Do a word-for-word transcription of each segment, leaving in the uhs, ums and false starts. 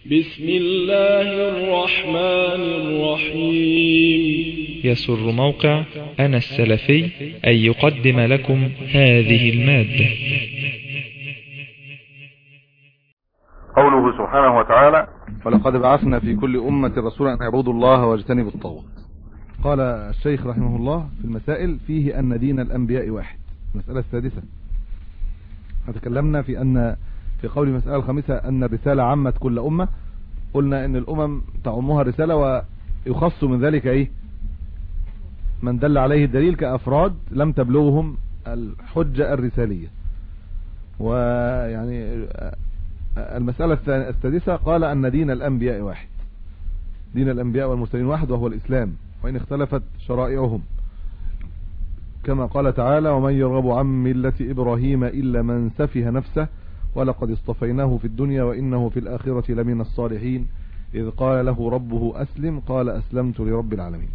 بسم الله الرحمن الرحيم. يسر موقع أنا السلفي أن يقدم لكم هذه المادة. قوله سبحانه وتعالى: ولقد بعثنا في كل أمة رسولا أن يعبدوا الله واجتنبوا الطاغوت. قال الشيخ رحمه الله في المسائل: فيه أن دين الأنبياء واحد. المسألة السادسة، تكلمنا في أن في قول المسألة الخامسة أن الرسالة عمت كل أمة. قلنا أن الأمم تعمها الرسالة ويخص من ذلك إيه؟ من دل عليه الدليل كأفراد لم تبلغهم الحجة الرسالية. ويعني المسألة السادسة قال أن دين الأنبياء واحد، دين الأنبياء والمرسلين واحد وهو الإسلام، وإن اختلفت شرائعهم، كما قال تعالى: ومن يرغب عن ملة إبراهيم إلا من سفه نفسه ولقد اصطفيناه في الدنيا وإنه في الآخرة لمن الصالحين إذ قال له ربه أسلم قال أسلمت لرب العالمين.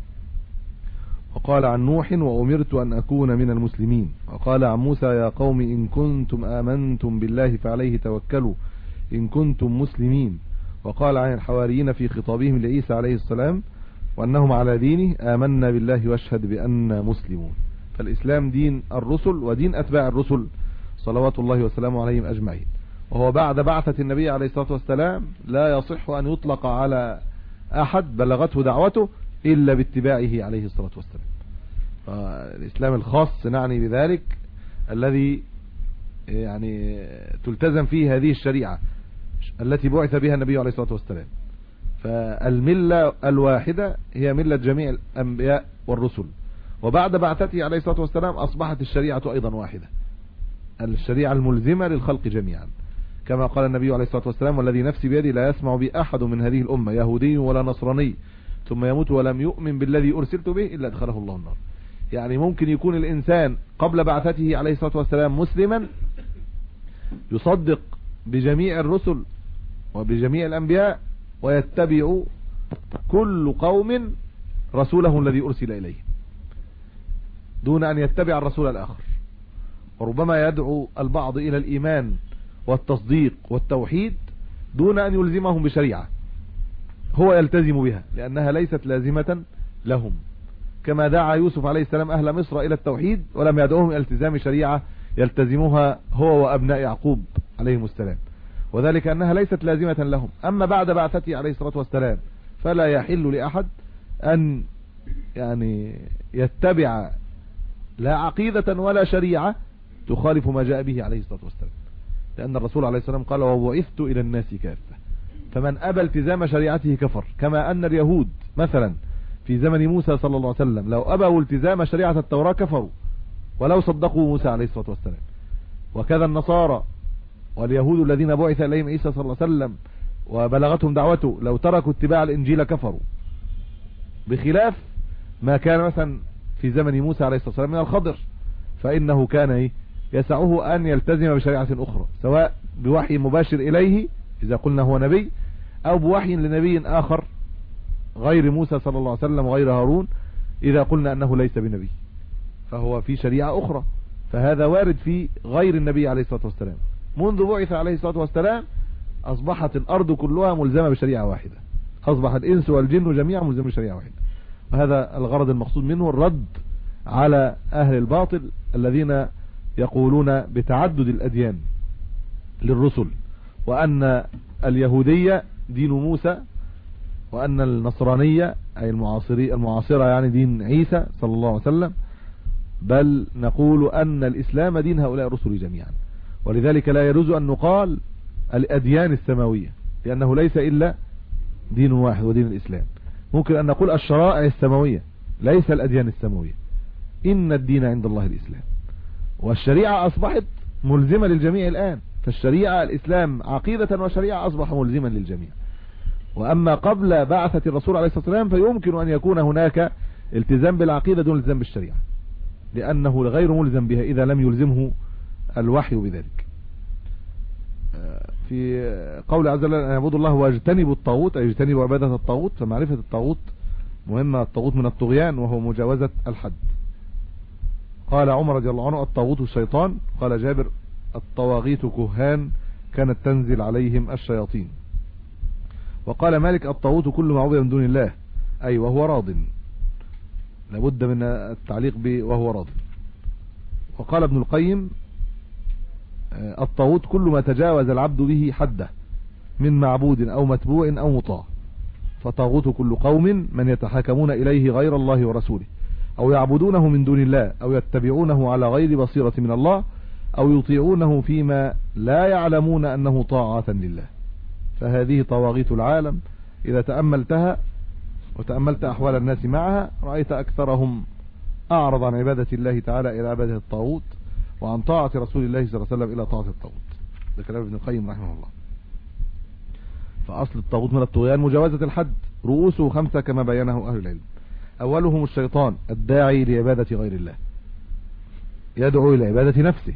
وقال عن نوح: وأمرت أن أكون من المسلمين. وقال عن موسى: يا قوم إن كنتم آمنتم بالله فعليه توكلوا إن كنتم مسلمين. وقال عن الحواريين في خطابهم لعيسى عليه السلام وأنهم على دينه: آمنا بالله واشهد بأننا مسلمون. فالإسلام دين الرسل ودين أتباع الرسل صلوات الله وسلامه عليهم أجمعين، وهو بعد بعثة النبي عليه الصلاة والسلام لا يصح أن يطلق على أحد بلغته دعوته إلا باتباعه عليه الصلاة والسلام. فالإسلام الخاص نعني بذلك الذي يعني تلتزم فيه هذه الشريعة التي بعث بها النبي عليه الصلاة والسلام. فالملة الواحدة هي ملة جميع الأنبياء والرسل، وبعد بعثته عليه الصلاة والسلام أصبحت الشريعة أيضا واحدة، الشريعة الملزمة للخلق جميعا، كما قال النبي عليه الصلاة والسلام: والذي نفسي بيدي لا يسمع بي أحد من هذه الأمة يهودي ولا نصراني ثم يموت ولم يؤمن بالذي أرسلت به إلا أدخله الله النار. يعني ممكن يكون الإنسان قبل بعثته عليه الصلاة والسلام مسلما يصدق بجميع الرسل وبجميع الأنبياء ويتبع كل قوم رسوله الذي أرسل إليه دون أن يتبع الرسول الآخر. وربما يدعو البعض إلى الإيمان والتصديق والتوحيد دون أن يلزمهم بشريعة هو يلتزم بها لأنها ليست لازمة لهم، كما دعا يوسف عليه السلام أهل مصر إلى التوحيد ولم يدعوهم إلى التزام شريعة يلتزمها هو وأبناء يعقوب عليهم السلام، وذلك أنها ليست لازمة لهم. أما بعد بعثته عليه الصلاة والسلام فلا يحل لأحد أن يعني يتبع لا عقيدة ولا شريعة تخالف ما جاء به عليه الصلاة والسلام، لأن الرسول عليه السلام قال: وبعثت إلى الناس كافة. فمن أبى التزام شريعته كفر، كما أن اليهود مثلا في زمن موسى صلى الله عليه وسلم لو أبوا التزام شريعة التوراة كفروا ولو صدقوا موسى عليه الصلاة والسلام. وكذا النصارى واليهود الذين بعث إليهم عيسى صلى الله عليه وسلم وبلغتهم دعوته لو تركوا اتباع الإنجيل كفروا، بخلاف ما كان مثلا في زمن موسى عليه الصلاة والسلام من الخضر، فإنه كان يسعه أن يلتزم بشريعة أخرى سواء بوحي مباشر إليه إذا قلنا هو نبي أو بوحي لنبي آخر غير موسى صلى الله عليه وسلم وغير هارون إذا قلنا أنه ليس بنبي، فهو في شريعة أخرى. فهذا وارد في غير النبي عليه الصلاة والسلام. منذ بعث عليه الصلاة والسلام أصبحت الأرض كلها ملزمة بشريعة واحدة، أصبح الإنس والجن جميعا ملزمة بشريعة واحدة. وهذا الغرض المقصود منه الرد على أهل الباطل الذين يقولون بتعدد الأديان للرسل، وأن اليهودية دين موسى وأن النصرانية أي المعاصري المعاصرة يعني دين عيسى صلى الله عليه وسلم، بل نقول أن الإسلام دين هؤلاء الرسل جميعا. ولذلك لا يجوز أن نقال الأديان السماوية لأنه ليس إلا دين واحد ودين الإسلام. ممكن أن نقول الشرائع السماوية ليس الأديان السماوية، إن الدين عند الله الإسلام. والشريعة أصبحت ملزمة للجميع الآن، فالشريعة الإسلام عقيدة وشريعة أصبح ملزما للجميع. وأما قبل بعثة الرسول عليه الصلاة والسلام فيمكن أن يكون هناك التزام بالعقيدة دون التزام بالشريعة، لأنه غير ملزم بها إذا لم يلزمه الوحي بذلك. في قول عز وجل: أن يعبدوا الله واجتنبوا الطاغوت، أي اجتنبوا عبادة الطاغوت. فمعرفة الطاغوت مهمة، الطاغوت من الطغيان وهو مجاوزة الحد. قال عمر رضي الله عنه: الطاغوت الشيطان. قال جابر: الطواغيت كهان كانت تنزل عليهم الشياطين. وقال مالك الطاغوت كل ما عبد من دون الله، أي وهو راض، لابد من التعليق ب وهو راض. وقال ابن القيم الطاغوت كل ما تجاوز العبد به حده من معبود أو متبوع أو مطاع، فطاغوت كل قوم من يتحاكمون إليه غير الله ورسوله، أو يعبدونه من دون الله، أو يتبعونه على غير بصيرة من الله، أو يطيعونه فيما لا يعلمون أنه طاعة لله. فهذه طواغيت العالم إذا تأملتها وتأملت أحوال الناس معها رأيت أكثرهم أعرض عن عبادة الله تعالى إلى عبادة الطاغوت، وعن طاعة رسول الله صلى الله عليه وسلم إلى طاعة الطاغوت. ده كلام ابن القيم رحمه الله. فأصل الطاغوت من الطغيان مجاوزة الحد، رؤوسه خمسة كما بينه أهل العلم. أولهم الشيطان الداعي لعبادة غير الله، يدعو إلى عبادة نفسه.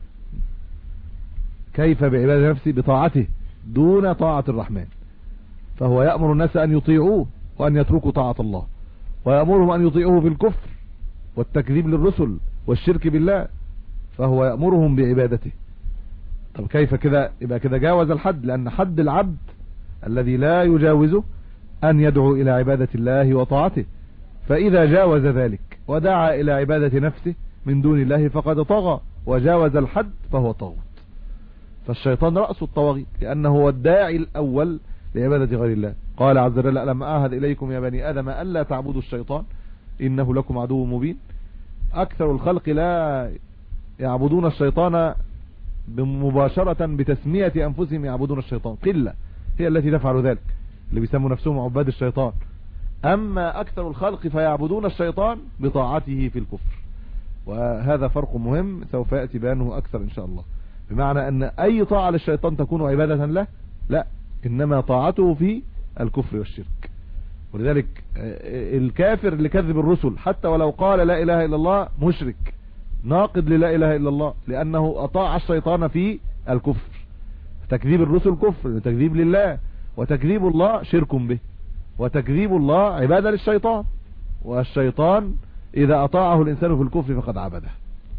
كيف بعبادة نفسه؟ بطاعته دون طاعة الرحمن. فهو يأمر الناس أن يطيعوه وأن يتركوا طاعة الله، ويأمرهم أن يطيعوه في الكفر والتكذيب للرسل والشرك بالله، فهو يأمرهم بعبادته. طب كيف كده؟ يبقى كده جاوز الحد، لأن حد العبد الذي لا يجاوزه أن يدعو إلى عبادة الله وطاعته. فإذا جاوز ذلك ودعا إلى عبادة نفسه من دون الله فقد طغى وجاوز الحد، فهو طاغوت. فالشيطان رأس الطواغيت، لأنه هو الداعي الأول لعبادة غير الله. قال عز وجل ألم أعهد إليكم يا بني آدم ألا تعبدوا الشيطان إنه لكم عدو مبين. أكثر الخلق لا يعبدون الشيطان مباشرة بتسمية أنفسهم يعبدون الشيطان، قلة هي التي تفعل ذلك، اللي بيسموا نفسهم عباد الشيطان. أما أكثر الخلق فيعبدون الشيطان بطاعته في الكفر، وهذا فرق مهم سوف يأتي بيانه أكثر إن شاء الله. بمعنى أن أي طاعة للشيطان تكون عبادة له؟ لا، إنما طاعته في الكفر والشرك. ولذلك الكافر اللي كذب الرسل حتى ولو قال لا إله إلا الله مشرك ناقض للا إله إلا الله، لأنه أطاع الشيطان في الكفر. تكذيب الرسل كفر، تكذيب لله، وتكذيب الله شرك به، وتكذيب الله عبادة للشيطان، والشيطان إذا أطاعه الإنسان في الكفر فقد عبده.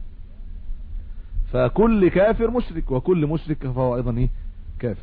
فكل كافر مشرك، وكل مشرك فهو أيضا إيه؟ كافر.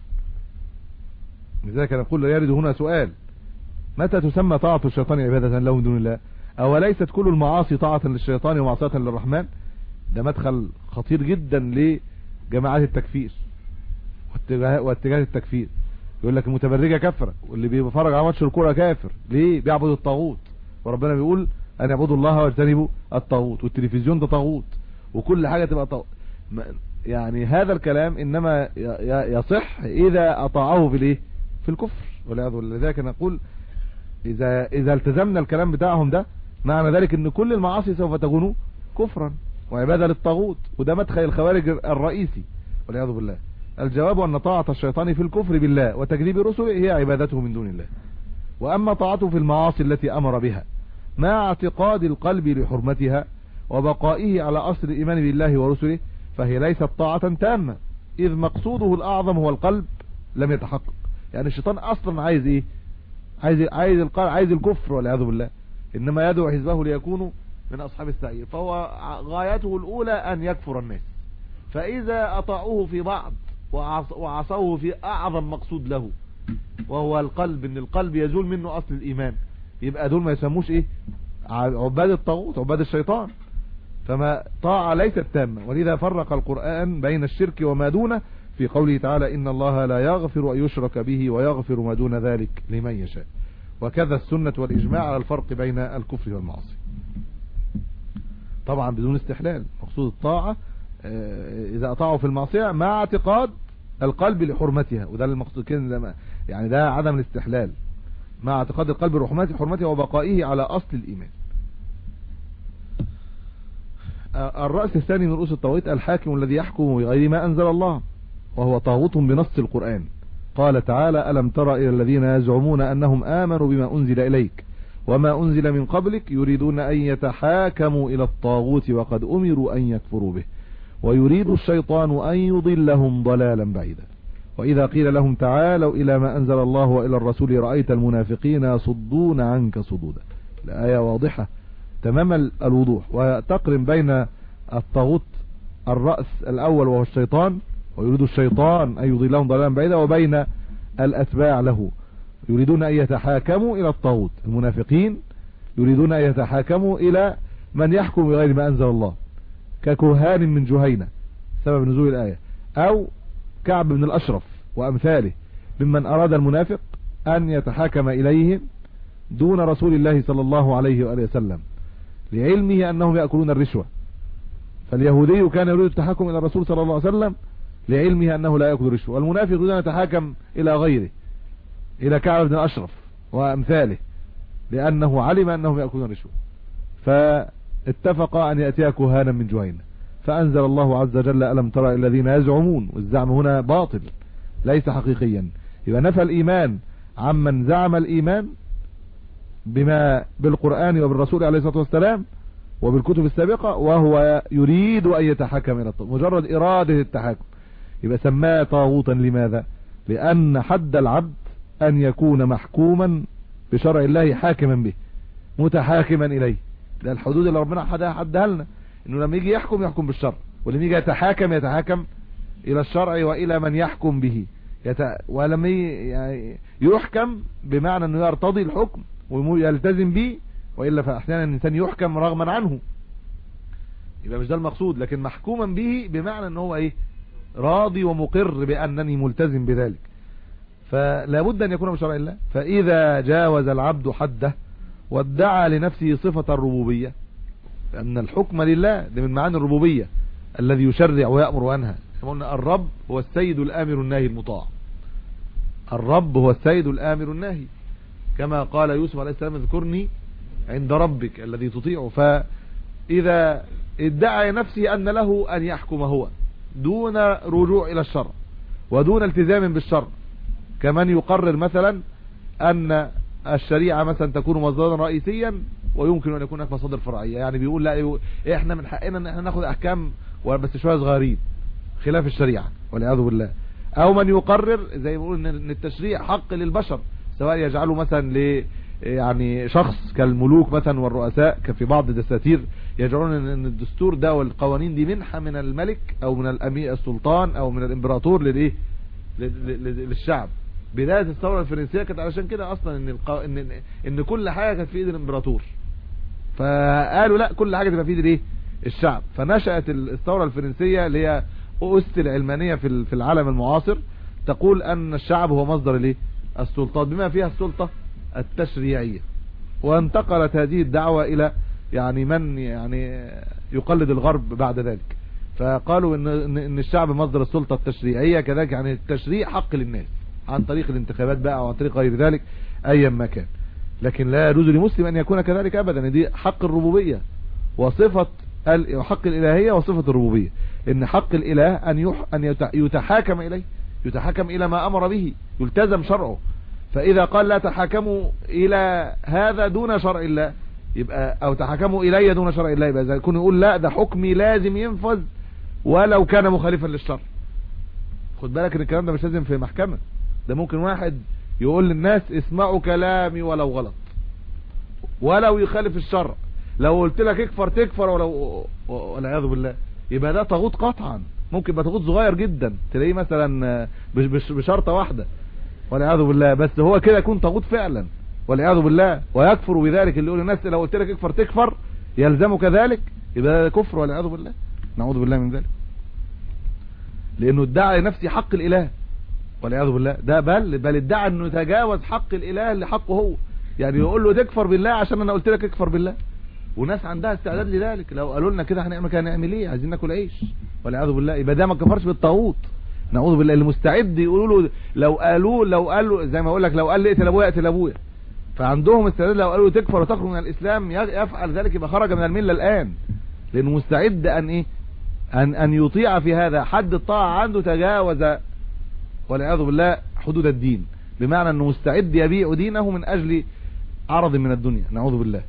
لذلك نقول يرد هنا سؤال: متى تسمى طاعة الشيطان عبادة له من دون الله؟ أوليست كل المعاصي طاعة للشيطان ومعصية للرحمن؟ ده مدخل خطير جدا لجماعات التكفير واتجاه التكفير. يقول لك المتبرجة كفرة، واللي بيتفرج على ماتش الكوره كافر. ليه؟ بيعبد الطاغوت، وربنا بيقول أن يعبدوا الله واجتنبوا الطاغوت، والتلفزيون ده طاغوت، وكل حاجة تبقى طاغوت. يعني هذا الكلام إنما يصح إذا أطاعه في الايه؟ في الكفر والعياذ بالله. لذلك نقول إذا إذا التزمنا الكلام بتاعهم ده، معنى ذلك إن كل المعاصي سوف تكون كفرا وعبادة للطاغوت، وده مدخل الخوارج الرئيسي والعياذ بالله. الجواب أن طاعة الشيطان في الكفر بالله وتكذيب رسله هي عبادته من دون الله. وأما طاعته في المعاصي التي أمر بها مع اعتقاد القلب لحرمتها وبقائه على أصل الإيمان بالله ورسله فهي ليست طاعة تامة، إذ مقصوده الأعظم هو القلب لم يتحقق. يعني الشيطان أصلا عايز إيه؟ عايز عايز القلب، عايز الكفر والعياذ بالله، إنما يدعو حزبه ليكونوا من أصحاب السعير. فهو غايته الأولى أن يكفر الناس، فإذا أطاعوه في بعض وعصوه في أعظم مقصود له وهو القلب، إن القلب يزول منه أصل الإيمان، يبقى دول ما يسموش إيه؟ عباد الطاغوت، عباد الشيطان. فما طاعة ليست تامة. ولذا فرق القرآن بين الشرك وما دونه في قوله تعالى: إن الله لا يغفر أن يشرك به ويغفر ما دون ذلك لمن يشاء. وكذا السنة والإجماع على الفرق بين الكفر والمعصية، طبعا بدون استحلال. مقصود الطاعة إذا أطاعوا في المعصية مع اعتقاد القلب لحرمتها، وده المقصود كده، يعني ده عدم الاستحلال، مع اعتقاد القلب لحرمتها وبقائه على أصل الإيمان. الرأس الثاني من رؤوس الطاغوت الحاكم الذي يحكم بغير ما أنزل الله، وهو طاغوت بنص القرآن. قال تعالى: ألم تر إلى الذين يزعمون أنهم آمنوا بما أنزل إليك وما أنزل من قبلك يريدون أن يتحاكموا إلى الطاغوت وقد أمروا أن يكفروا به ويريد الشيطان أن يضلهم ضلالا بعيدا. وإذا قيل لهم تعالوا إلى ما أنزل الله وإلى الرسول رأيت المنافقين يصدون عنك صدودا. الآية واضحة تمام الوضوح، وتقرن بين الطاغوت الرأس الأول وهو الشيطان ويريد الشيطان أن يضلهم ضلالا بعيدا، وبين الأتباع له، يريدون أن يتحاكموا إلى الطاغوت. المنافقين يريدون أن يتحاكموا إلى من يحكم بغير ما أنزل الله، ككهان من جهينة سبب نزول الآية، أو كعب بن الأشرف وأمثاله ممن أراد المنافق أن يتحاكم إليهم دون رسول الله صلى الله عليه وآله وسلم، لعلمه أنهم يأكلون الرشوة. فاليهودي كان يريد التحاكم إلى الرسول صلى الله عليه وسلم لعلمه أنه لا يأكل الرشوة، والمنافق يريد أن يتحاكم إلى غيره، إلى كعب بن الأشرف وأمثاله، لأنه علم أنهم يأكلون الرشوة، فاتفق أن يأتي كهانا من جهينة. فأنزل الله عز وجل ألم ترى الذين يزعمون، والزعم هنا باطل ليس حقيقيا، يبقى نفى الإيمان عمن زعم الإيمان بما بالقرآن وبالرسول عليه الصلاة والسلام وبالكتب السابقة، وهو يريد أن يتحكم إلى الطاغوت، مجرد إرادة التحكم، يبقى سماه طاغوتا. لماذا؟ لأن حد العبد أن يكون محكوما بشرع الله، حاكما به متحاكما إليه. ده الحدود اللي ربنا حدها حدها لنا، إنه لما يجي يحكم يحكم بالشرع، ولما يجي يتحاكم يتحاكم إلى الشرع وإلى من يحكم به. يت... ولما ي... يحكم بمعنى أنه يرتضي الحكم ويلتزم به، وإلا فأحيانا الإنسان يحكم رغما عنه، يبقى مش ده المقصود. لكن محكوما به بمعنى أنه هو إيه؟ راضي ومقر بأنني ملتزم بذلك. فلا بد أن يكون بشرع الله. فإذا جاوز العبد حده وادعى لنفسه صفة الربوبية، لأن الحكم لله، ده من معاني الربوبية، الذي يشرع ويأمر وينهى. قلنا الرب هو السيد الآمر الناهي المطاع، الرب هو السيد الآمر الناهي، كما قال يوسف عليه السلام اذكرني عند ربك الذي تطيعه. فإذا ادعى نفسه أن له أن يحكم هو دون رجوع إلى الشرع ودون التزام بالشرع، كمن يقرر مثلا أن الشريعة مثلا تكون مصدرا رئيسيا ويمكن أن يكون هناك مصادر فرعية، يعني بيقول لا احنا من حقنا ان احنا ناخد احكام بس شوية صغيرين خلاف الشريعة والعياذ بالله. او من يقرر زي ما بيقول ان التشريع حق للبشر، سواء يجعله مثلا ل يعني شخص كالملوك مثلا والرؤساء، كفي بعض الدساتير يجعلون ان الدستور ده والقوانين دي منحة من الملك او من الامير السلطان او من الامبراطور للايه للشعب. بداية الثورة الفرنسية كانت علشان كده اصلا ان القو... ان ان كل حاجة كانت في ايد الامبراطور، فقالوا لا كل حاجة تبقى في ايد الايه الشعب. فنشأت الثورة الفرنسية اللي هي أس العلمانية في في العالم المعاصر، تقول ان الشعب هو مصدر الايه السلطات بما فيها السلطة التشريعية. وانتقلت هذه الدعوة الى يعني من يعني يقلد الغرب بعد ذلك، فقالوا ان ان الشعب مصدر السلطة التشريعية كذلك، يعني التشريع حق للناس عن طريق الانتخابات بقى او عن طريق غير ذلك ايا ما كان. لكن لا يجوز لمسلم ان يكون كذلك ابدا، دي حق الربوبية وصفة حق الالهية وصفة الربوبية، ان حق الاله ان يح ان يتحاكم اليه، يتحاكم الى ما امر به، يلتزم شرعه. فاذا قال لا تحاكموا الى هذا دون شرع الله يبقى، او تحاكموا الي دون شرع الله، يبقى اذا يكون يقول لا ده حكمي لازم ينفذ ولو كان مخالفا للشرع. خد بالك ان الكلام ده مش لازم في محكمة، ده ممكن واحد يقول للناس اسمعوا كلامي ولو غلط ولو يخالف الشرع، لو قلت لك اكفر تكفر ولو والعياذ بالله، يبقى ده طاغوت قطعا. ممكن يبقى طاغوت صغير جدا تلاقيه مثلا بشرطة واحدة والعياذ بالله، بس هو كده يكون طاغوت فعلا والعياذ بالله، ويكفر بذلك. اللي يقول للناس لو قلت لك اكفر تكفر يلزمك ذلك، يبقى ده كفر والعياذ بالله، نعوذ بالله من ذلك، لانه ادعى لنفسه حق الاله والعياذ بالله. ده بل بل ادعى انه يتجاوز حق الاله اللي حقه هو، يعني يقول له تكفر بالله عشان انا قلت لك اكفر بالله. وناس عندها استعداد لذلك، لو قالوا لنا كده هنعمل كده هنعمل ايه؟ عايزين ناكل عيش والعياذ بالله، يبقى ده ما كفرش بالطاغوت، نعوذ بالله. اللي مستعد يقولوا له لو قالوا لو قالوا زي ما اقول لك لو قال لي اقتل ابويا اقتل ابويا، فعندهم استعداد لو قالوا تكفر وتخرج من الاسلام يفعل ذلك، يبقى خرج من المله الان، لانه مستعد ان ايه ان ان يطيع في هذا. حد الطاعه عنده تجاوز والعياذ بالله حدود الدين، بمعنى انه مستعد يبيع دينه من اجل عرض من الدنيا، نعوذ بالله.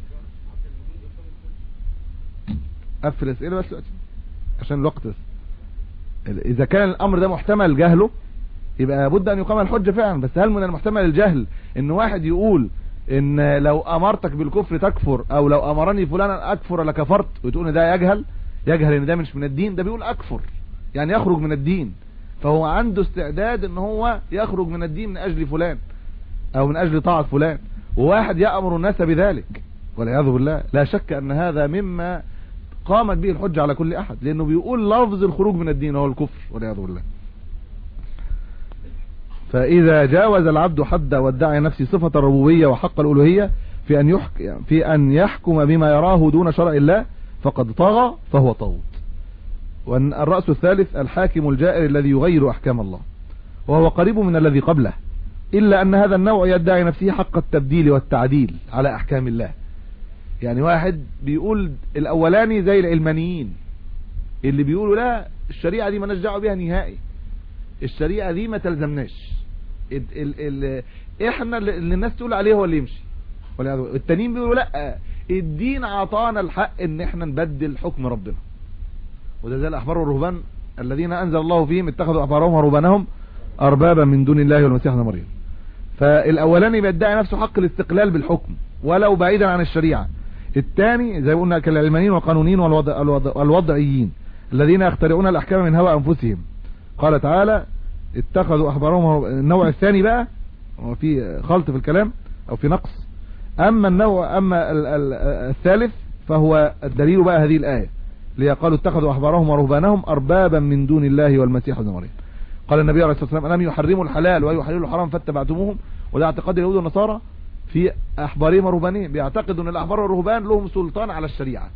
قفل اسئله بس عشان الوقت. اذا كان الامر ده محتمل جهله يبقى لابد ان يقام الحجه فعلا، بس هل من المحتمل الجهل ان واحد يقول ان لو امرتك بالكفر تكفر، او لو امرني فلانا اكفر لكفرت، وتقول ان ده يجهل يجهل ان ده مش من الدين؟ ده بيقول اكفر يعني يخرج من الدين، فهو عنده استعداد ان هو يخرج من الدين من اجل فلان او من اجل طاعة فلان، وواحد يأمر الناس بذلك والعياذ بالله. لا شك ان هذا مما قامت به الحجة على كل احد، لانه بيقول لفظ الخروج من الدين هو الكفر والعياذ بالله. فاذا جاوز العبد حد وادعى نفسه صفة الربوبية وحق الالوهية في ان يحكم في ان يحكم بما يراه دون شرع الله فقد طغى فهو طاغوت. والرأس الثالث الحاكم الجائر الذي يغير احكام الله، وهو قريب من الذي قبله، الا ان هذا النوع يدعي نفسه حق التبديل والتعديل على احكام الله. يعني واحد بيقول الاولاني زي العلمانيين اللي بيقولوا لا الشريعة دي ما نرجع بها نهائي، الشريعة دي ما تلزمناش، ال ال ال احنا اللي الناس تقول عليه هو اللي يمشي. التانيين بيقولوا لا الدين عطانا الحق ان احنا نبدل حكم ربنا. وده زي الاحبار والرهبان الذين انزل الله فيهم اتخذوا احبارهم ورهبانهم اربابا من دون الله والمسيح ابن مريم. فالاولاني بيدعي نفسه حق الاستقلال بالحكم ولو بعيدا عن الشريعة. الثاني زي ما قلنا كالعلمانيين والقانونيين والوضع الوضع والوضعيين الذين يخترعون الاحكام من هوى انفسهم. قال تعالى اتخذوا احبارهم. النوع الثاني بقى هو في خلط في الكلام او في نقص. اما النوع اما ال ال الثالث فهو الدليل بقى هذه الايه اللي قالوا اتخذوا احبارهم ورهبانهم اربابا من دون الله والمسيح ابن مريم. قال النبي عليه الصلاه والسلام الم يحرموا الحلال ويحللوا الحرام فاتبعتموهم. وده اعتقاد اليهود والنصارى في احبارهم ورهبانهم، بيعتقدوا ان الاحبار والرهبان لهم سلطان على الشريعه،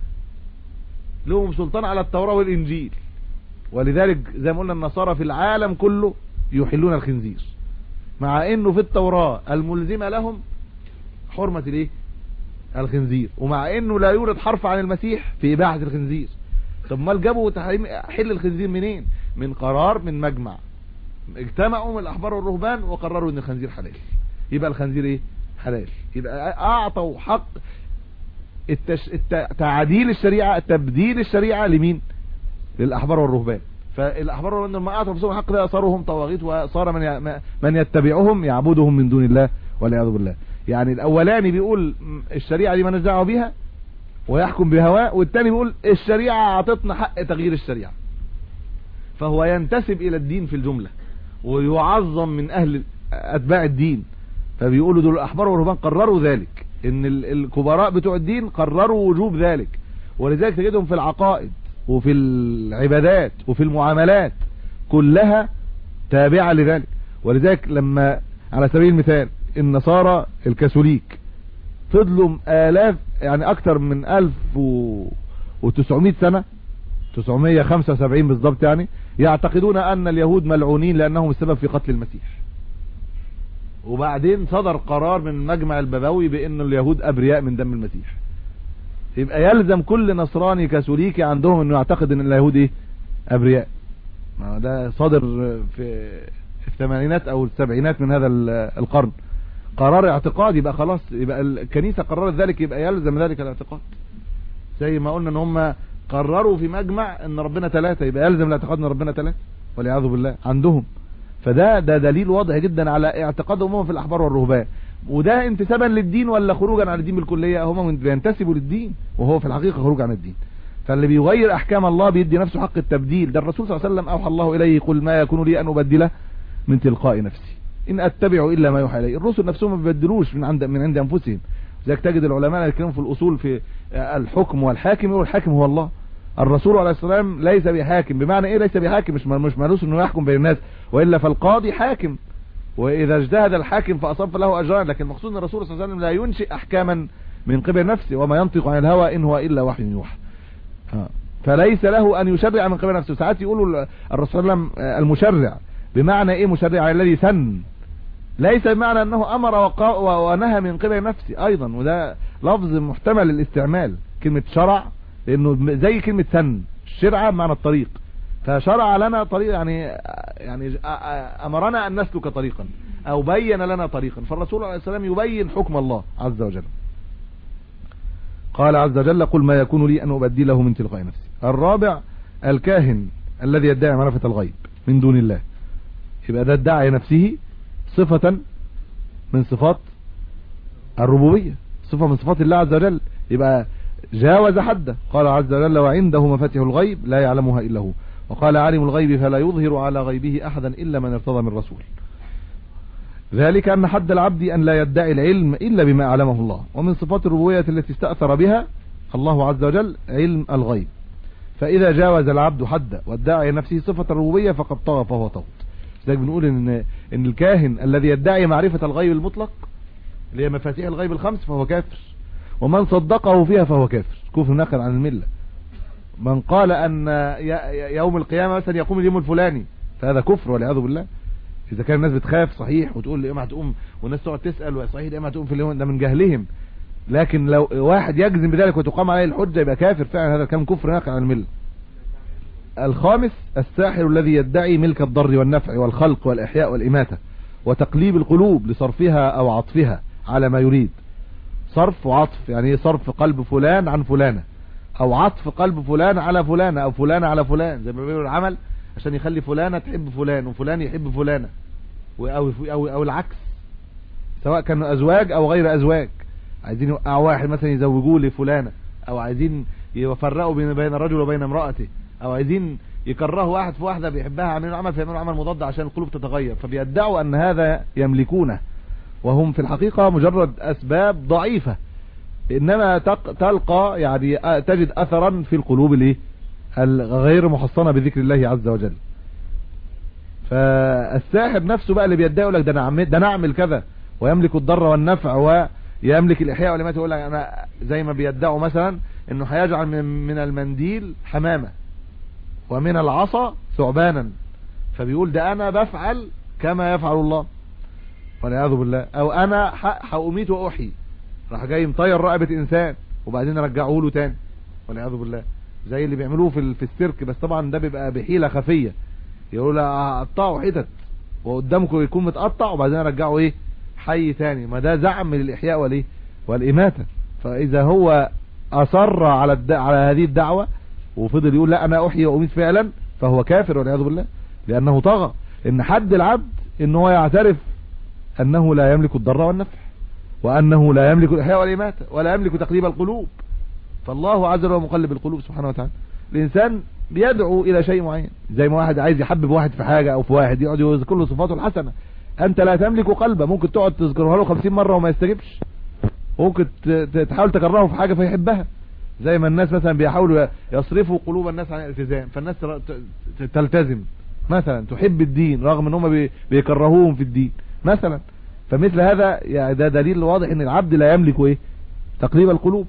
لهم سلطان على التوراة والانجيل. ولذلك زي ما قلنا النصارى في العالم كله يحلون الخنزير، مع انه في التوراة الملزمة لهم حرمة الايه الخنزير، ومع انه لا يورد حرف عن المسيح في اباحة الخنزير. طب ما جابوا تحريم حل الخنزير منين؟ من قرار من مجمع اجتمعوا من الاحبار والرهبان وقرروا ان الخنزير حلال، يبقى الخنزير ايه حلال. يبقى اعطوا حق التش... الت... تعديل الشريعة تبديل الشريعة لمين؟ للاحبار والرهبان. فالاحبار والرهبان لما اعطوا نفسهم الحق ده صاروا هم طواغيت، وصار من ي... من يتبعهم يعبدهم من دون الله والعياذ بالله. يعني الاولاني بيقول الشريعة دي ما نرجعوا بيها ويحكم بهواه، والتاني بيقول الشريعة اعطتنا حق تغيير الشريعة. فهو ينتسب الى الدين في الجملة ويعظم من اهل اتباع الدين. فبيقولوا دول الاحبار والرهبان قرروا ذلك، ان الكبراء بتوع الدين قرروا وجوب ذلك. ولذلك تجدهم في العقائد وفي العبادات وفي المعاملات كلها تابعة لذلك. ولذلك لما على سبيل المثال النصارى الكاثوليك فضلوا آلاف يعني اكتر من ألف وتسعمائة سنة، تسعمائة وخمسة وسبعين بالضبط، يعني يعتقدون ان اليهود ملعونين لانهم السبب في قتل المسيح. وبعدين صدر قرار من المجمع البابوي بان اليهود ابرياء من دم المسيح. يبقى يلزم كل نصراني كاثوليكي عندهم انه يعتقد ان اليهود ايه ابرياء. ده صادر في الثمانينات او السبعينات من هذا القرن، قرار اعتقاد. يبقى خلاص يبقى الكنيسة قررت ذلك، يبقى يلزم ذلك الاعتقاد. زي ما قلنا ان هم قرروا في مجمع ان ربنا ثلاثة، يبقى يلزم الاعتقاد ان ربنا ثلاثة والعياذ بالله عندهم. فده ده دليل واضح جدا على اعتقادهم هم في الاحبار والرهبان. وده انتسابا للدين ولا خروجا عن الدين بالكلية؟ هم بينتسبوا للدين وهو في الحقيقة خروج عن الدين. فاللي بيغير احكام الله بيدي نفسه حق التبديل. ده الرسول صلى الله عليه وسلم اوحى الله اليه قل ما يكون لي ان ابدله من تلقاء نفسي ان اتبع الا ما يوحى الي. الرسل نفسهم ما بيبدلوش من عند من عند انفسهم. لذلك تجد العلماء الكرام في الاصول في الحكم والحاكم يقول الحاكم هو الله. الرسول عليه السلام ليس بحاكم. بمعنى ايه ليس بحاكم؟ مش مش مالوش انه يحكم بين الناس، والا فالقاضي حاكم، واذا اجتهد الحاكم فاصاب فله اجران. لكن المقصود ان الرسول صلى الله عليه وسلم لا ينشئ احكاما من قبل نفسه، وما ينطق عن الهوى ان هو الا وحي يوحى. فليس له ان يشرع من قبل نفسه. ساعات يقولوا الرسول صلى الله عليه وسلم المشرع. بمعنى ايه مشرع؟ الذي سن، ليس بمعنى انه امر ونهى من قبل نفسه ايضا. وده لفظ محتمل للاستعمال كلمة شرع، لانه زي كلمة سن. الشرع معنى الطريق، فشرع لنا طريق يعني يعني امرنا ان نسلك طريقا او بين لنا طريقا. فالرسول عليه السلام يبين حكم الله عز وجل. قال عز وجل قل ما يكون لي ان ابدله من تلقاء نفسي. الرابع الكاهن الذي يدعي معرفة الغيب من دون الله. يبقى ده ادعي نفسه صفة من صفات الربوبية، صفة من صفات الله عز وجل. يبقى جاوز حده. قال عز وجل وعنده مفاتيح الغيب لا يعلمها إلا هو. وقال عالم الغيب فلا يظهر على غيبه أحدا إلا من ارتضى من رسول. ذلك أن حد العبد أن لا يدعي العلم إلا بما أعلمه الله. ومن صفات الربوبية التي استأثر بها الله عز وجل علم الغيب، فإذا جاوز العبد حد وادعي نفسه صفة الربوبية فقد طغى فهو طغوت. لذلك بنقول إن إن الكاهن الذي يدعي معرفة الغيب المطلق اللي هي مفاتيح الغيب الخمس فهو كافر، ومن صدقه فيها فهو كافر، كفر ناقل عن الملة. من قال أن يوم القيامة مثلا يقوم اليوم الفلاني فهذا كفر والعياذ بالله. إذا كان الناس بتخاف صحيح وتقول لي إما هتقوم، والناس تقعد تسأل صحيح إما هتقوم في اليوم ده من جهلهم، لكن لو واحد يجزم بذلك وتقام عليه الحجة يبقى كافر فعلا، هذا كان كفر ناقل عن الملة. الخامس الساحر الذي يدعي ملك الضر والنفع والخلق والإحياء والإماتة وتقليب القلوب لصرفها أو عطفها على ما يريد. صرف وعطف يعني صرف قلب فلان عن فلانة، أو عطف قلب فلان على فلانة، أو فلانة على فلان، زي ما بيقولوا العمل عشان يخلي فلانة تحب فلان وفلان يحب فلانة، أو, أو, أو العكس، سواء كانوا أزواج أو غير أزواج، عايزين يوقعوا واحد مثلا يزوجوه لفلانة، أو عايزين يفرقوا بين بين الرجل وبين امرأته، أو عايزين يكرهوا واحد في واحدة بيحبها عاملين عمل فيعملوا عمل مضاد عشان القلوب تتغير، فبيدعوا أن هذا يملكونه، وهم في الحقيقة مجرد أسباب ضعيفة، إنما تلقى يعني تجد أثرا في القلوب اللي غير محصنة بذكر الله عز وجل. فالساحر نفسه بقى اللي بيدعي لك ده انا ده نعمل كذا ويملك الضر والنفع ويملك الإحياء والإماتة، يقول لك أنا زي ما بيدعوا مثلا إنه هيجعل من, من المنديل حمامة ومن العصا ثعبانا، فبيقول ده أنا بفعل كما يفعل الله والعياذ بالله، أو أنا هأميت وأحيي، راح جاي مطير رقبة إنسان وبعدين رجعه له تاني والعياذ بالله، زي اللي بيعملوه في في السيرك، بس طبعا ده بيبقى بحيلة خفية، يقولوا لا قطعوا حتت وقدامكم يكون متقطع وبعدين رجعوا ايه حي تاني، ما ده زعم للإحياء والايه والإماتة. فإذا هو أصر على الد... على هذه الدعوة وفضل يقول لا أنا أحيي وأميت فعلا فهو كافر والعياذ بالله، لأنه طغى. إن حد العبد إن هو يعترف أنه لا يملك الضر والنفع، وأنه لا يملك الإحياء والإماتة، ولا يملك تقليب القلوب، فالله عز وجل مقلب القلوب سبحانه وتعالى. الإنسان بيدعو إلى شيء معين، زي ما واحد عايز يحبب واحد في حاجة أو في واحد يقعد يذكر له صفاته الحسنة، أنت لا تملك قلبه، ممكن تقعد تذكرها له خمسين مرة وما يستجبش، ممكن تحاول تكرهه في حاجة فيحبها، زي ما الناس مثلا بيحاولوا يصرفوا قلوب الناس عن الالتزام، فالناس تلتزم مثلا تحب الدين رغم ان هم بيكرهوهم في الدين مثلا. فمثل هذا يعني ده دليل واضح ان العبد لا يملك ايه تقليب القلوب.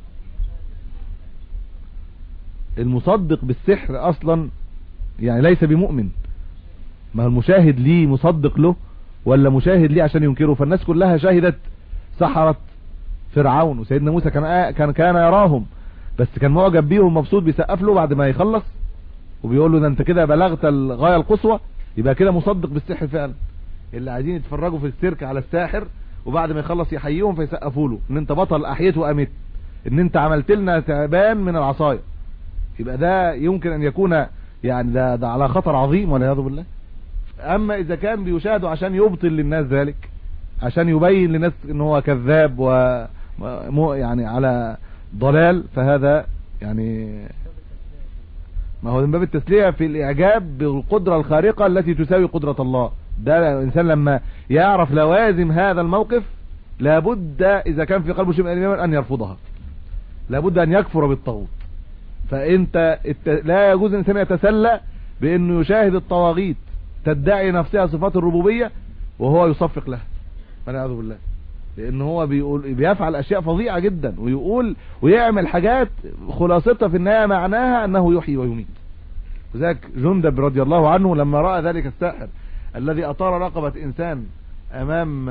المصدق بالسحر اصلا يعني ليس بمؤمن، ما المشاهد ليه مصدق له ولا مشاهد ليه عشان ينكره؟ فالناس كلها شاهدت سحرة فرعون، وسيدنا موسى كان كان كان يراهم، بس كان معجب بيهم مبسوط بيسقف له بعد ما يخلص وبيقول له ده انت كده بلغت الغاية القصوى، يبقى كده مصدق بالسحر فعلا. اللي عايزين يتفرجوا في السيرك على الساحر وبعد ما يخلص يحييهم فيسقفوا له ان انت بطل احييت وامت، ان انت عملت لنا تعبان من العصاية، يبقى ده يمكن ان يكون يعني ده, ده على خطر عظيم والعياذ بالله. اما اذا كان بيشاهدوا عشان يبطل للناس ذلك، عشان يبين للناس ان هو كذاب و يعني على ضلال، فهذا يعني ما هو من باب التسلية في الاعجاب بالقدرة الخارقة التي تساوي قدرة الله. ده الانسان لما يعرف لوازم هذا الموقف لابد اذا كان في قلبه شيء من الايمان ان يرفضها، لابد ان يكفر بالطاغوت. فانت لا يجوز الانسان يتسلى بانه يشاهد الطواغيت تدعي نفسها صفات الربوبية وهو يصفق لها والعياذ بالله، لان هو بيقول بيفعل اشياء فظيعة جدا ويقول ويعمل حاجات خلاصتها في النهاية معناها انه يحيي ويميت. وذلك جندب رضي الله عنه لما رأى ذلك الساحر الذي اطار رقبة انسان امام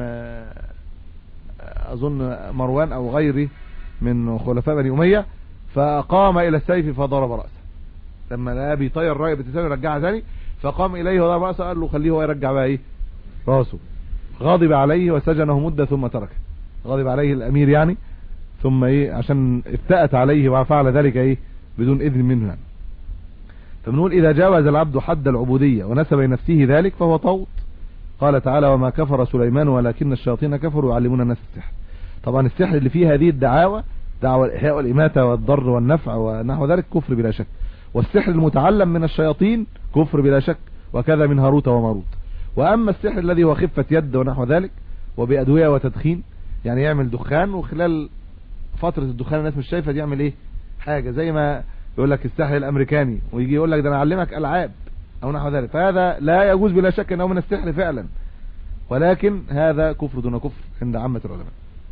اظن مروان او غيره من خلفاء بني امية، فقام الى السيف فضرب رأسه، لما لقى بيطير رقبة الانسان يرجعها ثاني فقام اليه وضرب رأسه، قال له خليه هو يرجع بقى ايه راسه، غضب عليه وسجنه مدة ثم تركه، غضب عليه الامير يعني، ثم ايه عشان افتأت عليه وفعل ذلك ايه بدون اذن منه يعني. فبنقول اذا جاوز العبد حد العبودية ونسب لنفسه ذلك فهو طاغوت. قال تعالى وما كفر سليمان ولكن الشياطين كفروا يعلمون الناس السحر. طبعا السحر اللي فيه هذه الدعاوى، دعوى الاحياء والاماتة والضر والنفع ونحو ذلك، كفر بلا شك. والسحر المتعلم من الشياطين كفر بلا شك، وكذا من هاروت وماروت. واما السحر الذي هو خفة يد ونحو ذلك وبأدوية وتدخين، يعني يعمل دخان وخلال فترة الدخان الناس مش شايفة، دي يعمل ايه حاجة زي ما يقول لك السحر الامريكاني، ويجي يقول لك ده انا اعلمك العاب او نحو ذلك، فهذا لا يجوز بلا شك انه من السحر فعلا، ولكن هذا كفر دون كفر عند عامة العلماء.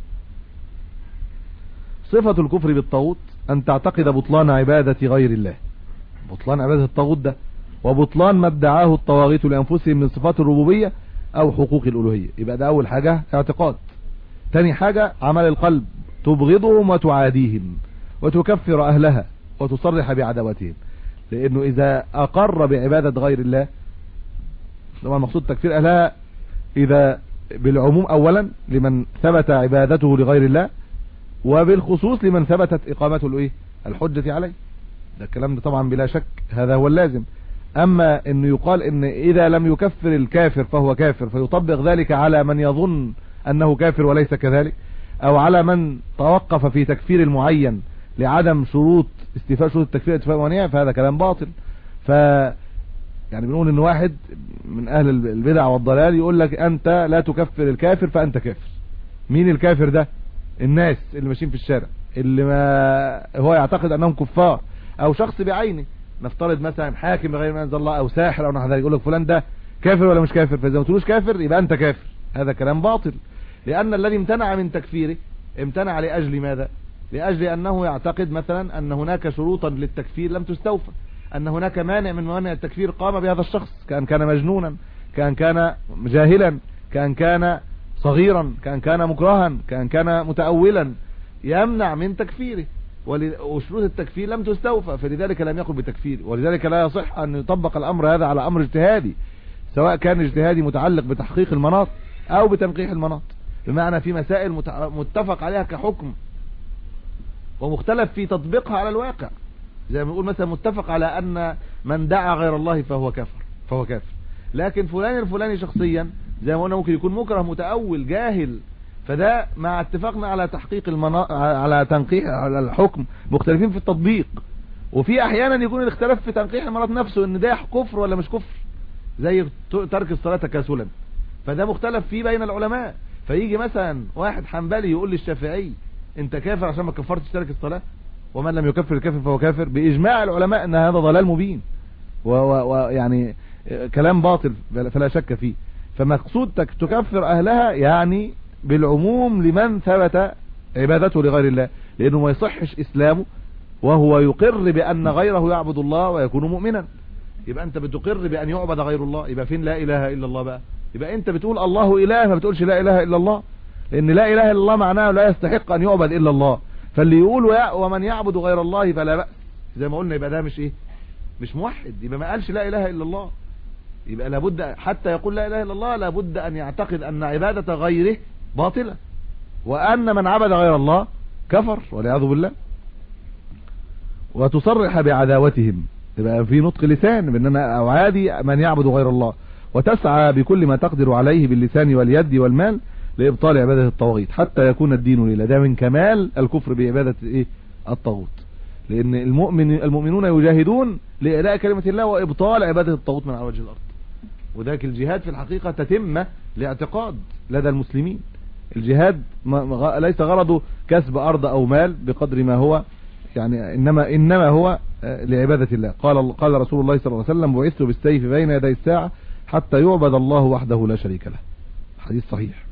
صفة الكفر بالطاغوت ان تعتقد بطلان عبادة غير الله، بطلان عبادة الطاغوت ده، وبطلان ما ادعاه الطواغيت لانفسهم من صفات الربوبية او حقوق الالوهية. يبقى ده اول حاجة اعتقاد. تاني حاجة عمل القلب، تبغضهم وتعاديهم وتكفر اهلها وتصرح بعداوتهم، لانه اذا اقر بعبادة غير الله، طبعا المقصود تكفير اهلها اذا بالعموم اولا لمن ثبت عبادته لغير الله، وبالخصوص لمن ثبتت اقامته الايه الحجة عليه. ده الكلام ده طبعا بلا شك هذا هو اللازم. اما انه يقال ان اذا لم يكفر الكافر فهو كافر، فيطبق ذلك على من يظن انه كافر وليس كذلك، او على من توقف في تكفير المعين لعدم شروط استيفاء شروط التكفير اتفاق وانية، فهذا كلام باطل. ف يعني بنقول ان واحد من اهل البدع والضلال يقول لك انت لا تكفر الكافر فانت كافر. مين الكافر ده؟ الناس اللي ماشيين في الشارع اللي ما هو يعتقد انهم كفار، او شخص بعينه، نفترض مثلا حاكم بغير ما انزل الله او ساحر او نحو ذلك، يقول لك فلان ده كافر ولا مش كافر، فاذا ما تقولوش كافر يبقى انت كافر. هذا كلام باطل، لان الذي امتنع من تكفيره امتنع لاجل ماذا؟ لاجل انه يعتقد مثلا ان هناك شروطا للتكفير لم تستوفى، ان هناك مانع من موانع التكفير قام بهذا الشخص، كان كان مجنونا، كان كان جاهلا، كان كان صغيرا، كان كان مكرها، كان كان متأولا، يمنع من تكفيره، وشروط التكفير لم تستوفى، فلذلك لم يقل بتكفير. ولذلك لا يصح ان يطبق الامر هذا على امر اجتهادي، سواء كان اجتهادي متعلق بتحقيق المناط او بتنقيح المناط، بمعنى في مسائل متفق عليها كحكم ومختلف في تطبيقها على الواقع، زي ما نقول مثلا متفق على ان من دعا غير الله فهو كافر فهو كافر لكن فلان الفلاني شخصيا زي ما قلنا ممكن يكون مكره متأول جاهل، فده مع اتفاقنا على تحقيق المنا... على تنقيح على الحكم مختلفين في التطبيق. وفي احيانا يكون الاختلاف في تنقيح المرض نفسه، ان ده كفر ولا مش كفر، زي ترك الصلاة تكاسلا، فده مختلف فيه بين العلماء. فيجي مثلا واحد حنبلي يقول للشافعي انت كافر عشان ما كفرتش ترك الصلاة، ومن لم يكفر الكافر فهو كافر، باجماع العلماء ان هذا ضلال مبين ويعني كلام باطل فلا شك فيه. فمقصود تكفر اهلها يعني بالعموم لمن ثبت عبادته لغير الله، لانه ما يصحش اسلامه وهو يقر بان غيره يعبد الله ويكون مؤمنا. يبقى انت بتقر بان يعبد غير الله، يبقى فين لا اله الا الله بقى؟ يبقى انت بتقول الله اله ما بتقولش لا اله الا الله، لان لا اله الا الله معناه لا يستحق ان يعبد الا الله. فاللي يقول ومن يعبد غير الله فلا بأس، زي ما قلنا يبقى ده مش ايه مش موحد، يبقى ما قالش لا اله الا الله. يبقى لابد حتى يقول لا اله الا الله لابد ان يعتقد ان عبادة غيره باطلة، وان من عبد غير الله كفر والعياذ بالله. وتصرح بعداوتهم، يبقى في نطق لسان بان انا اعادي من يعبد غير الله، وتسعى بكل ما تقدر عليه باللسان واليد والمال لابطال عبادة الطواغيت حتى يكون الدين لله. ده من كمال الكفر بعبادة ايه الطاغوت، لان المؤمن المؤمنون يجاهدون لإعلاء كلمة الله وابطال عبادة الطاغوت من على وجه الارض. وذاك الجهاد في الحقيقة تتمة لاعتقاد لدى المسلمين. الجهاد ليس غرضه كسب ارض او مال بقدر ما هو يعني انما انما هو لعبادة الله. قال قال رسول الله صلى الله عليه وسلم بعثت بالسيف بين يدي الساعة حتى يعبد الله وحده لا شريك له، حديث صحيح.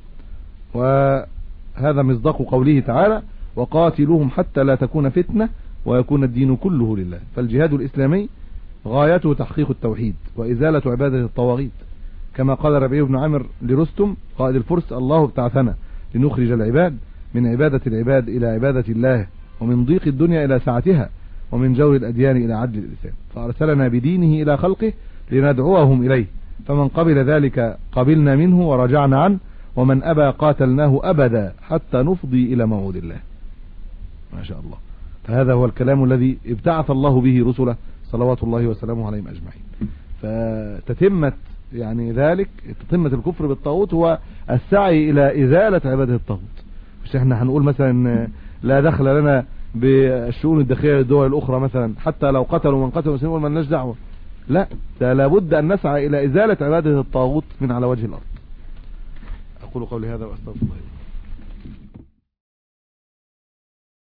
وهذا مصداق قوله تعالى وقاتلوهم حتى لا تكون فتنة ويكون الدين كله لله. فالجهاد الإسلامي غايته تحقيق التوحيد وإزالة عبادة الطواغيت، كما قال ربيع بن عامر لرستم قائد الفرس الله ابتعثنا لنخرج العباد من عبادة العباد إلى عبادة الله، ومن ضيق الدنيا إلى سعتها، ومن جور الأديان إلى عدل الإنسان، فأرسلنا بدينه إلى خلقه لندعوهم إليه، فمن قبل ذلك قبلنا منه ورجعنا عنه، ومن أبى قاتلناه أبدا حتى نفضي إلى موعود الله. ما شاء الله. فهذا هو الكلام الذي ابتعث الله به رسله صلوات الله وسلامه عليهم أجمعين. فتتمت يعني ذلك تتمة الكفر بالطاغوت هو السعي إلى إزالة عبادة الطاغوت. مش احنا هنقول مثلا لا دخل لنا بالشؤون الداخليه للدول الاخرى مثلا، حتى لو قتلوا من قتلوا مسلمين مالناش دعوه. لا، ده لابد ان نسعى الى ازاله عباده الطاغوت من على وجه الارض. اقول قولي هذا واستغفر الله.